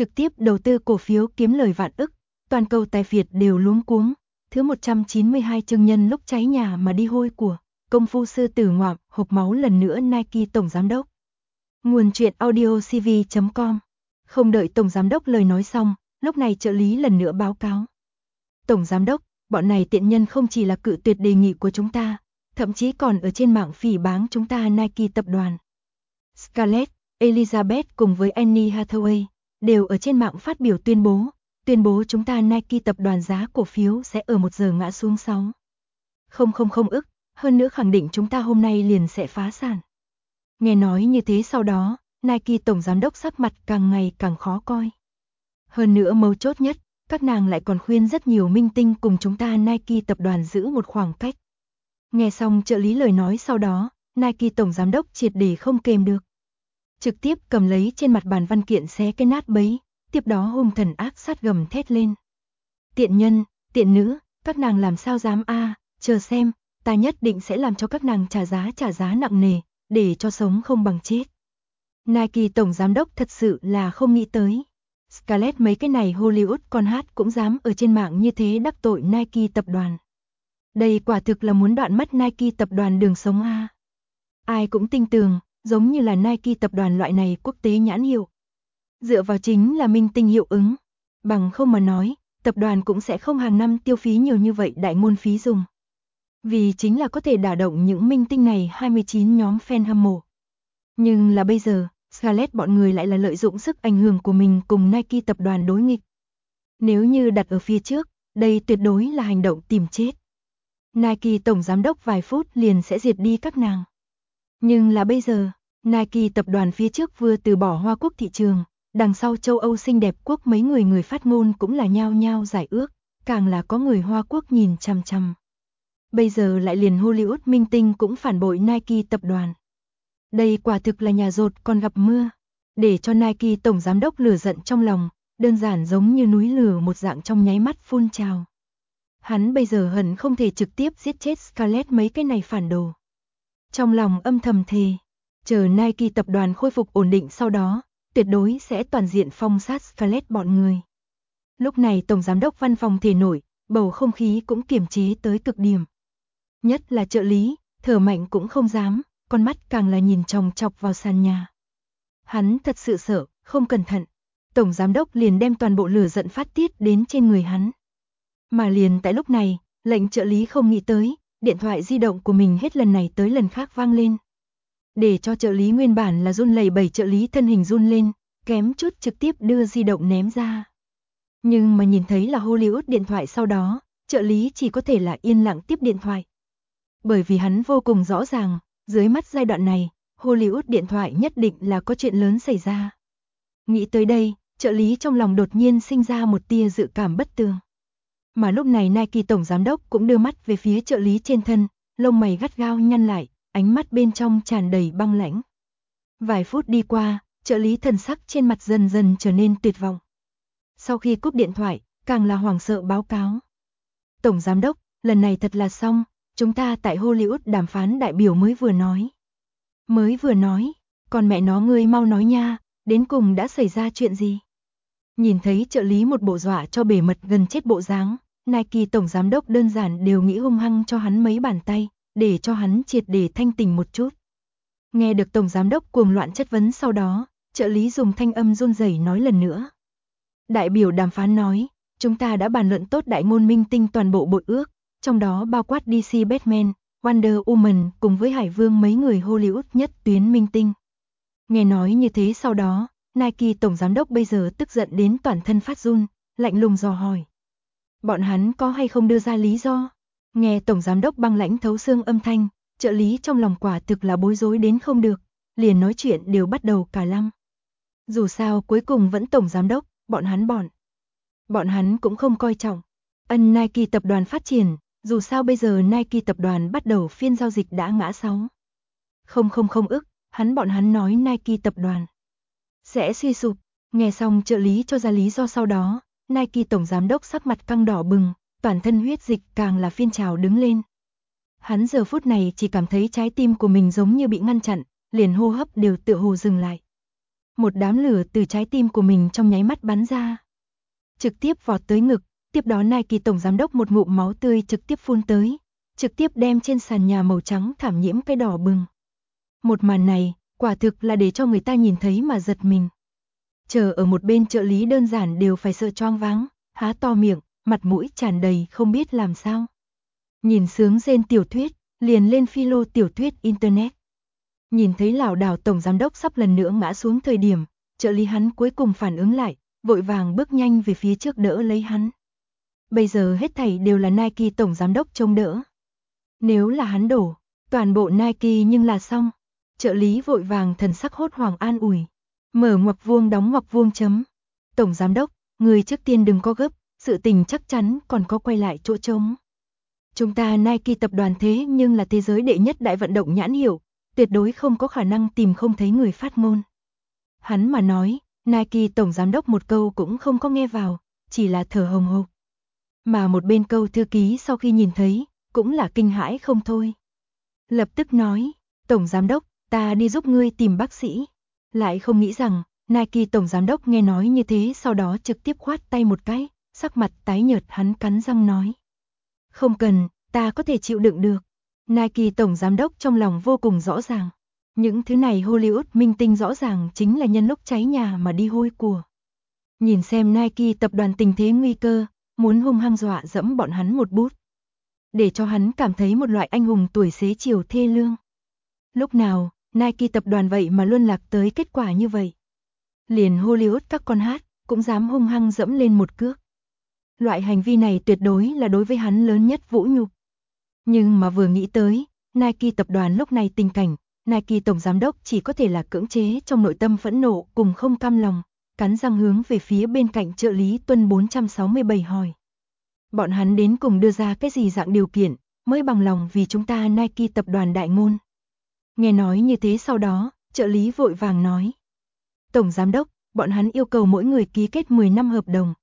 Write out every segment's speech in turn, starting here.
trực tiếp đầu tư cổ phiếu kiếm lời vạn ức, toàn cầu tài phiệt đều luống cuống. Thứ 192 chương nhân lúc cháy nhà mà đi hôi của, công phu sư tử ngoạm, hộc máu lần nữa Nike tổng giám đốc. Nguồn truyện audio cv.com. Không đợi tổng giám đốc lời nói xong, lúc này trợ lý lần nữa báo cáo. Tổng giám đốc, bọn này tiện nhân không chỉ là cự tuyệt đề nghị của chúng ta, thậm chí còn ở trên mạng phỉ báng chúng ta Nike tập đoàn. Scarlett, Elizabeth cùng với Annie Hathaway đều ở trên mạng phát biểu tuyên bố chúng ta Nike tập đoàn giá cổ phiếu sẽ ở 1 giờ ngã xuống 6,000 ức, hơn nữa khẳng định chúng ta hôm nay liền sẽ phá sản. Nghe nói như thế sau đó, Nike tổng giám đốc sắc mặt càng ngày càng khó coi. Hơn nữa mấu chốt nhất, các nàng lại còn khuyên rất nhiều minh tinh cùng chúng ta Nike tập đoàn giữ một khoảng cách. Nghe xong trợ lý lời nói sau đó, Nike tổng giám đốc triệt để không kềm được. Trực tiếp cầm lấy trên mặt bàn văn kiện xé cái nát bấy, tiếp đó hung thần ác sát gầm thét lên. Tiện nhân, tiện nữ, các nàng làm sao dám chờ xem, ta nhất định sẽ làm cho các nàng trả giá nặng nề, để cho sống không bằng chết. Nike tổng giám đốc thật sự là không nghĩ tới. Scarlett mấy cái này Hollywood con hát cũng dám ở trên mạng như thế đắc tội Nike tập đoàn. Đây quả thực là muốn đoạn mất Nike tập đoàn đường sống Ai cũng tin tưởng, giống như là Nike tập đoàn loại này quốc tế nhãn hiệu. Dựa vào chính là minh tinh hiệu ứng. Bằng không mà nói, tập đoàn cũng sẽ không hàng năm tiêu phí nhiều như vậy đại ngôn phí dùng. Vì chính là có thể đả động những minh tinh này 29 nhóm fan hâm mộ. Nhưng là bây giờ, Scarlett bọn người lại là lợi dụng sức ảnh hưởng của mình cùng Nike tập đoàn đối nghịch. Nếu như đặt ở phía trước, đây tuyệt đối là hành động tìm chết. Nike tổng giám đốc vài phút liền sẽ diệt đi các nàng. Nhưng là bây giờ, Nike tập đoàn phía trước vừa từ bỏ Hoa Quốc thị trường, đằng sau châu Âu xinh đẹp quốc mấy người phát ngôn cũng là nhao nhao giải ước, càng là có người Hoa Quốc nhìn chằm chằm. Bây giờ lại liền Hollywood minh tinh cũng phản bội Nike tập đoàn. Đây quả thực là nhà dột còn gặp mưa, để cho Nike tổng giám đốc lửa giận trong lòng, đơn giản giống như núi lửa một dạng trong nháy mắt phun trào. Hắn bây giờ hận không thể trực tiếp giết chết Scarlett mấy cái này phản đồ. Trong lòng âm thầm thề, chờ Nike tập đoàn khôi phục ổn định sau đó, tuyệt đối sẽ toàn diện phong sát Scarlett bọn người. Lúc này tổng giám đốc văn phòng thể nổi, bầu không khí cũng kiềm chế tới cực điểm. Nhất là trợ lý, thở mạnh cũng không dám, con mắt càng là nhìn chòng chọc vào sàn nhà. Hắn thật sự sợ, không cẩn thận, tổng giám đốc liền đem toàn bộ lửa giận phát tiết đến trên người hắn. Mà liền tại lúc này, lệnh trợ lý không nghĩ tới, điện thoại di động của mình hết lần này tới lần khác vang lên. Để cho trợ lý nguyên bản là run lẩy bẩy trợ lý thân hình run lên, kém chút trực tiếp đưa di động ném ra. Nhưng mà nhìn thấy là Hollywood điện thoại sau đó, trợ lý chỉ có thể là yên lặng tiếp điện thoại. Bởi vì hắn vô cùng rõ ràng, dưới mắt giai đoạn này, Hollywood điện thoại nhất định là có chuyện lớn xảy ra. Nghĩ tới đây, trợ lý trong lòng đột nhiên sinh ra một tia dự cảm bất tường. Mà lúc này Nike tổng giám đốc cũng đưa mắt về phía trợ lý trên thân, lông mày gắt gao nhăn lại, ánh mắt bên trong tràn đầy băng lãnh. Vài phút đi qua, trợ lý thần sắc trên mặt dần dần trở nên tuyệt vọng. Sau khi cúp điện thoại, càng là hoảng sợ báo cáo. Tổng giám đốc, lần này thật là xong, chúng ta tại Hollywood đàm phán đại biểu mới vừa nói, còn mẹ nó ngươi mau nói nha, đến cùng đã xảy ra chuyện gì? Nhìn thấy trợ lý một bộ dọa cho bể mật gần chết bộ dáng, Nike tổng giám đốc đơn giản đều nghĩ hung hăng cho hắn mấy bàn tay, để cho hắn triệt để thanh tỉnh một chút. Nghe được tổng giám đốc cuồng loạn chất vấn sau đó, trợ lý dùng thanh âm run rẩy nói lần nữa. Đại biểu đàm phán nói, chúng ta đã bàn luận tốt đại ngôn minh tinh toàn bộ bội ước, trong đó bao quát DC Batman, Wonder Woman cùng với Hải Vương mấy người Hollywood nhất tuyến minh tinh. Nghe nói như thế sau đó, Nike tổng giám đốc bây giờ tức giận đến toàn thân phát run, lạnh lùng dò hỏi. Bọn hắn có hay không đưa ra lý do? Nghe tổng giám đốc băng lãnh thấu xương âm thanh, trợ lý trong lòng quả thực là bối rối đến không được, liền nói chuyện đều bắt đầu cả lăng. Dù sao cuối cùng vẫn tổng giám đốc, bọn hắn cũng không coi trọng ân Nike tập đoàn phát triển, dù sao bây giờ Nike tập đoàn bắt đầu phiên giao dịch đã ngã 6,000 ức, bọn hắn nói Nike tập đoàn sẽ suy sụp. Nghe xong trợ lý cho ra lý do sau đó, Nike tổng giám đốc sắc mặt căng đỏ bừng, toàn thân huyết dịch càng là phiên trào đứng lên. Hắn giờ phút này chỉ cảm thấy trái tim của mình giống như bị ngăn chặn, liền hô hấp đều tựa hồ dừng lại. Một đám lửa từ trái tim của mình trong nháy mắt bắn ra, trực tiếp vọt tới ngực, tiếp đó Nike tổng giám đốc một ngụm máu tươi trực tiếp phun tới, trực tiếp đem trên sàn nhà màu trắng thảm nhiễm cái đỏ bừng. Một màn này, quả thực là để cho người ta nhìn thấy mà giật mình. Chờ ở một bên trợ lý đơn giản đều phải sợ choáng váng, há to miệng, mặt mũi tràn đầy không biết làm sao. Nhìn sướng rên tiểu thuyết, liền lên philo tiểu thuyết internet. Nhìn thấy lảo đảo tổng giám đốc sắp lần nữa ngã xuống thời điểm, trợ lý hắn cuối cùng phản ứng lại, vội vàng bước nhanh về phía trước đỡ lấy hắn. Bây giờ hết thảy đều là Nike tổng giám đốc trông đỡ. Nếu là hắn đổ, toàn bộ Nike nhưng là xong. Trợ lý vội vàng thần sắc hốt hoảng an ủi. Mở ngoặc vuông đóng ngoặc vuông chấm. Tổng giám đốc, người trước tiên đừng có gấp, sự tình chắc chắn còn có quay lại chỗ trống. Chúng ta Nike tập đoàn thế nhưng là thế giới đệ nhất đại vận động nhãn hiệu, tuyệt đối không có khả năng tìm không thấy người phát ngôn. Hắn mà nói, Nike tổng giám đốc một câu cũng không có nghe vào, chỉ là thở hồng hộc. Mà một bên câu thư ký sau khi nhìn thấy, cũng là kinh hãi không thôi. Lập tức nói, tổng giám đốc, ta đi giúp ngươi tìm bác sĩ. Lại không nghĩ rằng, Nike tổng giám đốc nghe nói như thế sau đó trực tiếp khoát tay một cái, sắc mặt tái nhợt hắn cắn răng nói. Không cần, ta có thể chịu đựng được. Nike tổng giám đốc trong lòng vô cùng rõ ràng. Những thứ này Hollywood minh tinh rõ ràng chính là nhân lúc cháy nhà mà đi hôi của. Nhìn xem Nike tập đoàn tình thế nguy cơ, muốn hung hăng dọa dẫm bọn hắn một bút. Để cho hắn cảm thấy một loại anh hùng tuổi xế chiều thê lương. Lúc nào, Nike tập đoàn vậy mà luôn lạc tới kết quả như vậy. Liền Hollywood các con hát, cũng dám hung hăng dẫm lên một cước. Loại hành vi này tuyệt đối là đối với hắn lớn nhất vũ nhục. Nhưng mà vừa nghĩ tới, Nike tập đoàn lúc này tình cảnh, Nike tổng giám đốc chỉ có thể là cưỡng chế trong nội tâm phẫn nộ cùng không cam lòng, cắn răng hướng về phía bên cạnh trợ lý Tuân 467 hỏi. Bọn hắn đến cùng đưa ra cái gì dạng điều kiện, mới bằng lòng vì chúng ta Nike tập đoàn đại ngôn. Nghe nói như thế sau đó, trợ lý vội vàng nói. Tổng giám đốc, bọn hắn yêu cầu mỗi người ký kết 10 năm hợp đồng,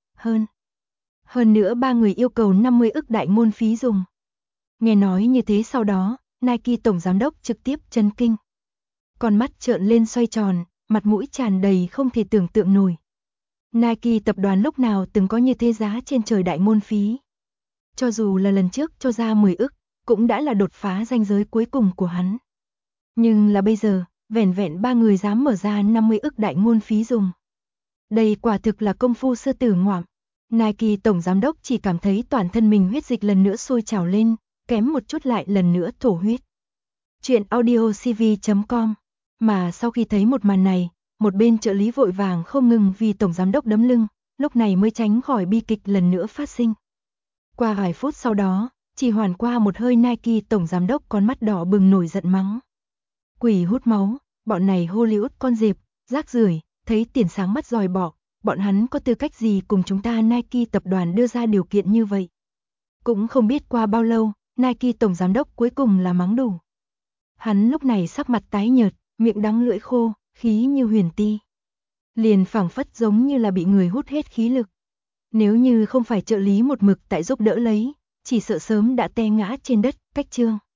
hơn nữa 3 người yêu cầu 50 ức đại ngôn phí dùng. Nghe nói như thế sau đó, Nike tổng giám đốc trực tiếp chấn kinh. Con mắt trợn lên xoay tròn, mặt mũi tràn đầy không thể tưởng tượng nổi. Nike tập đoàn lúc nào từng có như thế giá trên trời đại ngôn phí. Cho dù là lần trước cho ra 10 ức, cũng đã là đột phá ranh giới cuối cùng của hắn. Nhưng là bây giờ, vẻn vẹn 3 người dám mở ra 50 ức đại ngôn phí dùng. Đây quả thực là công phu sư tử ngoạm. Nike tổng giám đốc chỉ cảm thấy toàn thân mình huyết dịch lần nữa sôi trào lên, kém một chút lại lần nữa thổ huyết. Chuyện audiocv.com. Mà sau khi thấy một màn này, một bên trợ lý vội vàng không ngừng vì tổng giám đốc đấm lưng, lúc này mới tránh khỏi bi kịch lần nữa phát sinh. Qua vài phút sau đó, chỉ hoàn qua một hơi Nike tổng giám đốc con mắt đỏ bừng nổi giận mắng. Quỷ hút máu, bọn này Hollywood con dẹp, rác rưởi, thấy tiền sáng mắt dòi bỏ, bọn hắn có tư cách gì cùng chúng ta Nike tập đoàn đưa ra điều kiện như vậy. Cũng không biết qua bao lâu, Nike tổng giám đốc cuối cùng là mắng đủ. Hắn lúc này sắc mặt tái nhợt, miệng đắng lưỡi khô, khí như huyền ti. Liền phảng phất giống như là bị người hút hết khí lực. Nếu như không phải trợ lý một mực tại giúp đỡ lấy, chỉ sợ sớm đã té ngã trên đất, cách chương.